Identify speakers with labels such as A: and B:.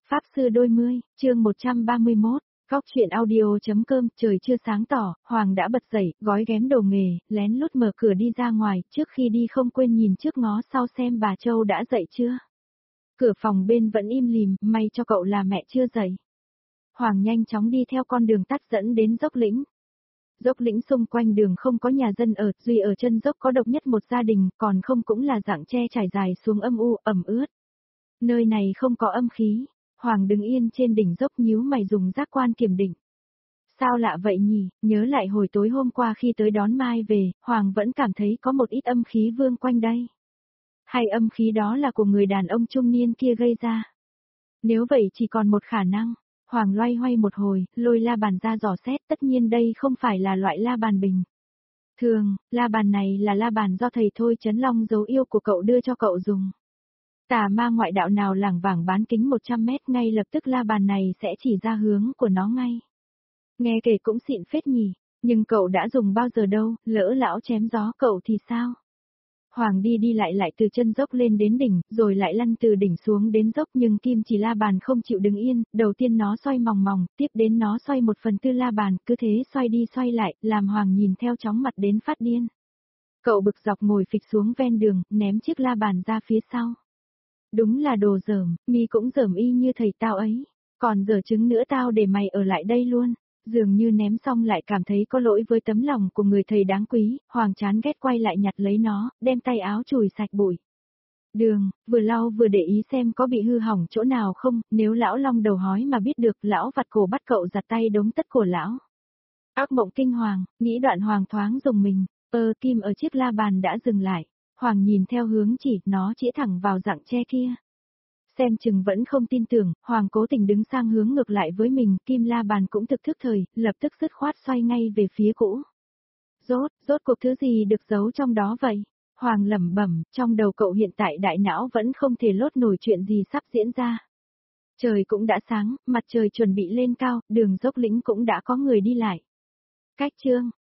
A: Pháp sư đôi mươi, chương 131, góc chuyện audio.com. Trời chưa sáng tỏ, Hoàng đã bật dậy, gói ghém đồ nghề, lén lút mở cửa đi ra ngoài, trước khi đi không quên nhìn trước ngó sau xem bà Châu đã dậy chưa. Cửa phòng bên vẫn im lìm, may cho cậu là mẹ chưa dậy. Hoàng nhanh chóng đi theo con đường tắt dẫn đến dốc lĩnh. Dốc lĩnh xung quanh đường không có nhà dân ở, duy ở chân dốc có độc nhất một gia đình, còn không cũng là dạng tre trải dài xuống âm u, ẩm ướt. Nơi này không có âm khí. Hoàng đứng yên trên đỉnh dốc nhíu mày dùng giác quan kiểm định. Sao lạ vậy nhỉ, nhớ lại hồi tối hôm qua khi tới đón Mai về, Hoàng vẫn cảm thấy có một ít âm khí vương quanh đây. Hay âm khí đó là của người đàn ông trung niên kia gây ra? Nếu vậy chỉ còn một khả năng. Hoàng loay hoay một hồi, lôi la bàn ra dò xét, tất nhiên đây không phải là loại la bàn bình thường, la bàn này là la bàn do thầy Thôi Chấn Long dấu yêu của cậu đưa cho cậu dùng. Tà ma ngoại đạo nào lảng vảng bán kính 100 mét ngay lập tức la bàn này sẽ chỉ ra hướng của nó ngay. Nghe kể cũng xịn phết nhỉ, nhưng cậu đã dùng bao giờ đâu, lỡ lão chém gió cậu thì sao? Hoàng đi lại từ chân dốc lên đến đỉnh, rồi lại lăn từ đỉnh xuống đến dốc nhưng kim chỉ la bàn không chịu đứng yên, đầu tiên nó xoay mòng mòng, tiếp đến nó xoay 1/4 la bàn, cứ thế xoay đi xoay lại, làm Hoàng nhìn theo chóng mặt đến phát điên. Cậu bực dọc ngồi phịch xuống ven đường, ném chiếc la bàn ra phía sau. Đúng là đồ dởm, mi cũng dởm y như thầy tao ấy. Còn dở chứng nữa tao để mày ở lại đây luôn. Dường như ném xong lại cảm thấy có lỗi với tấm lòng của người thầy đáng quý, Hoàng chán ghét quay lại nhặt lấy nó, đem tay áo chùi sạch bụi. Đường, vừa lau vừa để ý xem có bị hư hỏng chỗ nào không, nếu lão long đầu hói mà biết được, lão vặt cổ bắt cậu giặt tay đống tất của lão. Ác mộng kinh hoàng, nghĩ đoạn Hoàng thoáng dùng mình, kim ở chiếc la bàn đã dừng lại. Hoàng nhìn theo hướng chỉ, nó chĩa thẳng vào dạng tre kia. Xem chừng vẫn không tin tưởng, Hoàng cố tình đứng sang hướng ngược lại với mình, kim la bàn cũng thực thức thời, lập tức dứt khoát xoay ngay về phía cũ. Rốt cuộc thứ gì được giấu trong đó vậy? Hoàng lẩm bẩm, trong đầu cậu hiện tại đại não vẫn không thể lốt nổi chuyện gì sắp diễn ra. Trời cũng đã sáng, mặt trời chuẩn bị lên cao, đường dốc lĩnh cũng đã có người đi lại. Cách chương,